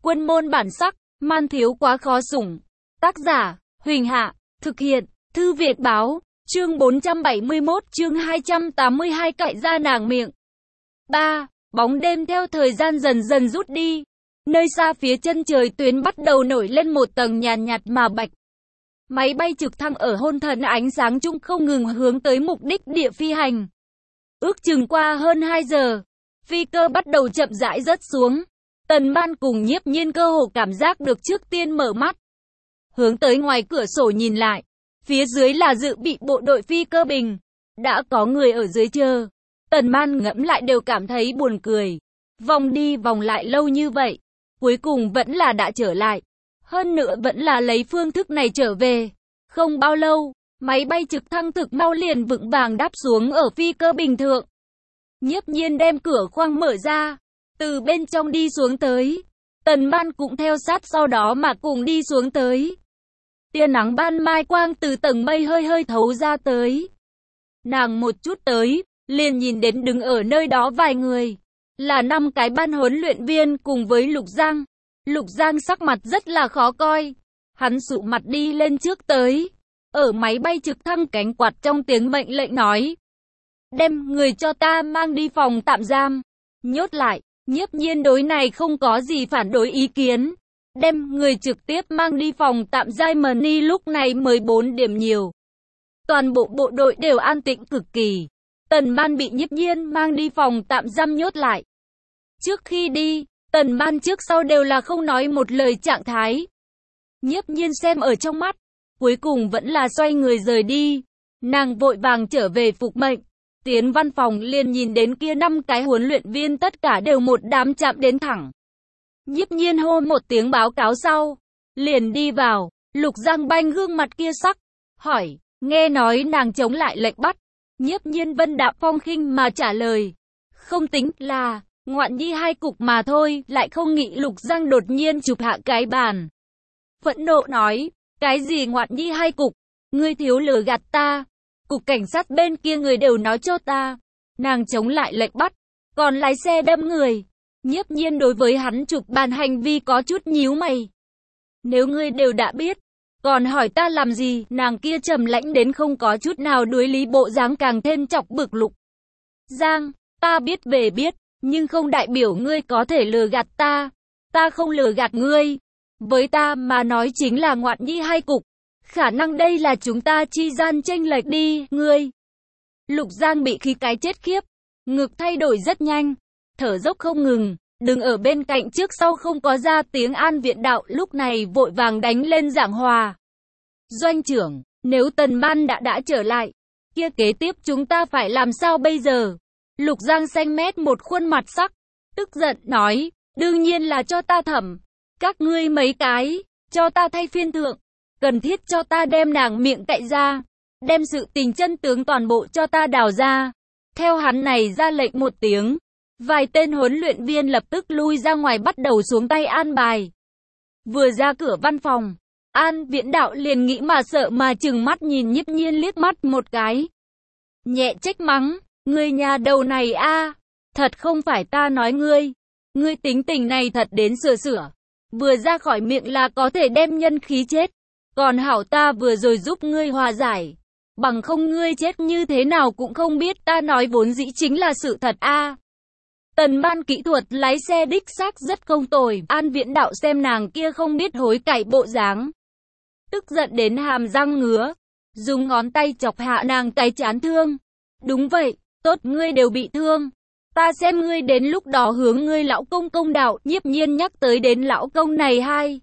Quân môn bản sắc, man thiếu quá khó sủng. Tác giả, Huỳnh Hạ, thực hiện, Thư Việt Báo, chương 471, chương 282 cạy ra nàng miệng. 3. Bóng đêm theo thời gian dần dần rút đi. Nơi xa phía chân trời tuyến bắt đầu nổi lên một tầng nhàn nhạt mà bạch. Máy bay trực thăng ở hôn thần ánh sáng chung không ngừng hướng tới mục đích địa phi hành. Ước chừng qua hơn 2 giờ, phi cơ bắt đầu chậm rãi rớt xuống. Tần Man cùng Nhiếp Nhiên cơ hồ cảm giác được trước tiên mở mắt. Hướng tới ngoài cửa sổ nhìn lại, phía dưới là dự bị bộ đội phi cơ bình. Đã có người ở dưới chờ. Tần Man ngẫm lại đều cảm thấy buồn cười. Vòng đi vòng lại lâu như vậy, cuối cùng vẫn là đã trở lại. Hơn nữa vẫn là lấy phương thức này trở về. Không bao lâu, máy bay trực thăng thực mau liền vững vàng đáp xuống ở phi cơ bình thượng. Nhiếp Nhiên đem cửa khoang mở ra, từ bên trong đi xuống tới. Tần Man cũng theo sát sau đó mà cùng đi xuống tới. Tia nắng ban mai quang từ tầng mây hơi hơi thấu ra tới. Nàng một chút tới, liền nhìn đến đứng ở nơi đó vài người. Là 5 cái ban huấn luyện viên cùng với Lục Giang. Lục Giang sắc mặt rất là khó coi. Hắn sụ mặt đi lên trước tới. Ở máy bay trực thăng cánh quạt trong tiếng mệnh lệnh nói. Đem người cho ta mang đi phòng tạm giam. Nhốt lại. Nhiếp Nhiên đối này không có gì phản đối ý kiến. Đem người trực tiếp mang đi phòng tạm giam Mani lúc này 14 điểm nhiều. Toàn bộ bộ đội đều an tĩnh cực kỳ. Tần Man bị Nhiếp Nhiên mang đi phòng tạm giam nhốt lại. Trước khi đi, Tần Man trước sau đều là không nói một lời trạng thái. Nhiếp Nhiên xem ở trong mắt, cuối cùng vẫn là xoay người rời đi. Nàng vội vàng trở về phục mệnh. Tiến văn phòng liền nhìn đến kia 5 cái huấn luyện viên tất cả đều một đám chạm đến thẳng. Nhiếp Nhiên hô một tiếng báo cáo sau, liền đi vào. Lục Giang banh gương mặt kia sắc, hỏi, nghe nói nàng chống lại lệnh bắt. Nhiếp Nhiên vân đạm phong khinh mà trả lời, không tính là ngoạn nhi 2 cục mà thôi. Lại không nghĩ Lục Giang đột nhiên chụp hạ cái bàn, phẫn nộ nói, cái gì ngoạn nhi 2 cục, ngươi thiếu lừa gạt ta. Cục cảnh sát bên kia người đều nói cho ta, nàng chống lại lệnh bắt, còn lái xe đâm người. Nhiếp Nhiên đối với hắn chụp bàn hành vi có chút nhíu mày. Nếu ngươi đều đã biết, còn hỏi ta làm gì? Nàng kia trầm lãnh đến không có chút nào đối lý bộ dáng càng thêm chọc bực Lục Giang. Ta biết về biết, nhưng không đại biểu ngươi có thể lừa gạt ta. Ta không lừa gạt ngươi. Với ta mà nói chính là ngoạn nhi 2 cục. Khả năng đây là chúng ta chi gian chênh lệch đi, ngươi. Lục Giang bị khí cái chết khiếp. Ngực thay đổi rất nhanh, thở dốc không ngừng. Đừng ở bên cạnh trước sau không có ra tiếng An Viện Đạo lúc này vội vàng đánh lên giảng hòa. Doanh trưởng, nếu Tần Man đã trở lại, kia kế tiếp chúng ta phải làm sao bây giờ? Lục Giang xanh mét một khuôn mặt sắc, tức giận nói, đương nhiên là cho ta thẩm. Các ngươi mấy cái, cho ta thay phiên thượng. Cần thiết cho ta đem nàng miệng cạy ra. Đem sự tình chân tướng toàn bộ cho ta đào ra. Theo hắn này ra lệnh một tiếng. Vài tên huấn luyện viên lập tức lui ra ngoài bắt đầu xuống tay an bài. Vừa ra cửa văn phòng, An Viễn Đạo liền nghĩ mà sợ mà trừng mắt nhìn Nhiếp Nhiên liếc mắt một cái. Nhẹ trách mắng, ngươi nhà đầu này a, thật không phải ta nói ngươi. Ngươi tính tình này thật đến sửa. Vừa ra khỏi miệng là có thể đem nhân khí chết. Còn hảo ta vừa rồi giúp ngươi hòa giải. Bằng không ngươi chết như thế nào cũng không biết, ta nói vốn dĩ chính là sự thật a. Tần Man kỹ thuật lái xe đích xác rất không tồi. An Viễn Đạo xem nàng kia không biết hối cải bộ dáng, tức giận đến hàm răng ngứa, dùng ngón tay chọc hạ nàng cái chán thương. Đúng vậy, tốt ngươi đều bị thương. Ta xem ngươi đến lúc đó hướng ngươi lão công công đạo. Nhiếp Nhiên nhắc tới đến lão công này 2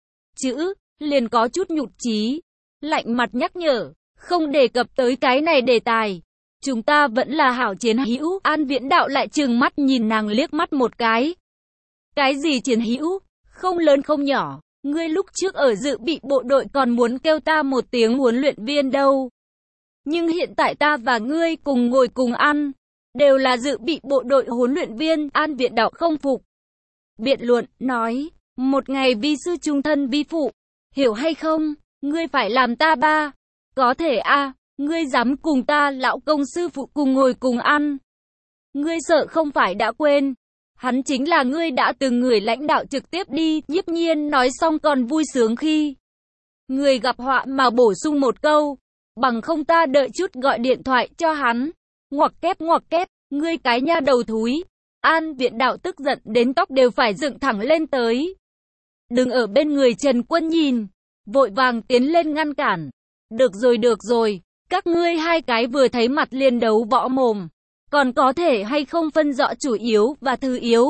chữ, liền có chút nhụt chí, lạnh mặt nhắc nhở, không đề cập tới cái này đề tài. Chúng ta vẫn là hảo chiến hữu. An Viễn Đạo lại trừng mắt nhìn nàng liếc mắt một cái. Cái gì chiến hữu? Không lớn không nhỏ. Ngươi lúc trước ở dự bị bộ đội còn muốn kêu ta một tiếng huấn luyện viên đâu. Nhưng hiện tại ta và ngươi cùng ngồi cùng ăn, đều là dự bị bộ đội huấn luyện viên. An Viễn Đạo không phục, biện luận, nói, một ngày vi sư trung thân vi phụ, hiểu hay không? Ngươi phải làm ta ba. Có thể a, ngươi dám cùng ta lão công sư phụ cùng ngồi cùng ăn. Ngươi sợ không phải đã quên, Hắn chính là ngươi đã từng người lãnh đạo trực tiếp đi. Nhiếp Nhiên nói xong còn vui sướng khi người gặp họa mà bổ sung một câu, bằng không ta đợi chút gọi điện thoại cho hắn. Ngoặc kép, ngươi cái nha đầu thúi. An Viễn Đạo tức giận đến tóc đều phải dựng thẳng lên tới. Đừng ở bên người Trần Quân nhìn, vội vàng tiến lên ngăn cản. Được rồi, các ngươi hai cái vừa thấy mặt liền đấu võ mồm, còn có thể hay không phân rõ chủ yếu và thứ yếu.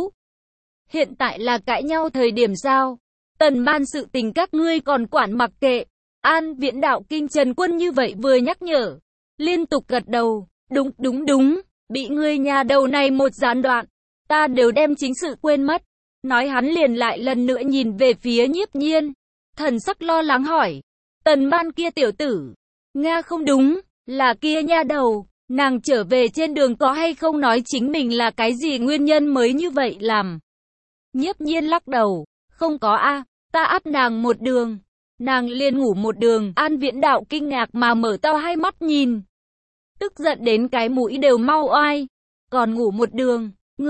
Hiện tại là cãi nhau thời điểm sao? Tần Ban sự tình các ngươi còn quản mặc kệ. An Viễn Đạo kinh Trần Quân như vậy vừa nhắc nhở, liên tục gật đầu, đúng, bị ngươi nhà đầu này một gián đoạn, ta đều đem chính sự quên mất. Nói hắn liền lại lần nữa nhìn về phía Nhiếp Nhiên, thần sắc lo lắng hỏi, Tần Ban kia tiểu tử, Nga không đúng, là kia nha đầu, nàng trở về trên đường có hay không nói chính mình là cái gì nguyên nhân mới như vậy làm? Nhiếp Nhiên lắc đầu, không có a, ta áp nàng một đường, nàng liền ngủ một đường. An Viễn Đạo kinh ngạc mà mở to hai mắt nhìn, tức giận đến cái mũi đều mau oai, còn ngủ một đường,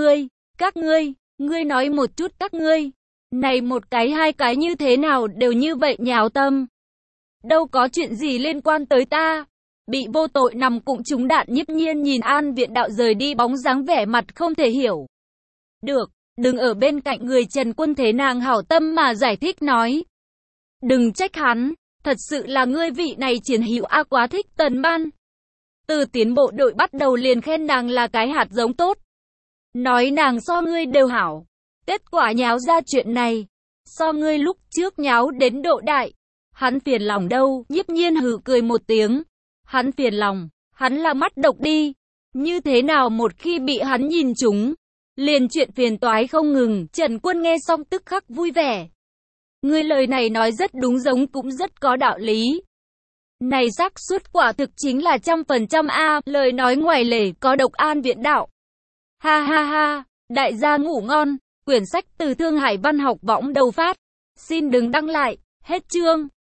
các ngươi nói một chút các ngươi, này một cái hai cái như thế nào đều như vậy nháo tâm. Đâu có chuyện gì liên quan tới ta, bị vô tội nằm cụng trúng đạn. Nhiếp Nhiên nhìn An Viễn Đạo rời đi bóng dáng vẻ mặt không thể hiểu được, đừng ở bên cạnh người Trần Quân thế nàng hảo tâm mà giải thích nói. Đừng trách hắn, thật sự là ngươi vị này chiến hữu a quá thích Tần Ban. Từ tiến bộ đội bắt đầu liền khen nàng là cái hạt giống tốt, nói nàng so ngươi đều hảo. Kết quả nháo ra chuyện này, so ngươi lúc trước nháo đến độ đại. Hắn phiền lòng đâu? Nhiếp Nhiên hừ cười một tiếng. Hắn phiền lòng, hắn là mắt độc đi. Như thế nào một khi bị hắn nhìn trúng, liền chuyện phiền toái không ngừng. Trần Quân nghe xong tức khắc vui vẻ. Ngươi lời này nói rất đúng, giống cũng rất có đạo lý. Này xác suất quả thực chính là 100% a, lời nói ngoài lề có độc. An Viễn Đạo. Ha, đại gia ngủ ngon. Quyển sách từ Thương Hải Văn Học Võng đầu phát. Xin đừng đăng lại. Hết chương.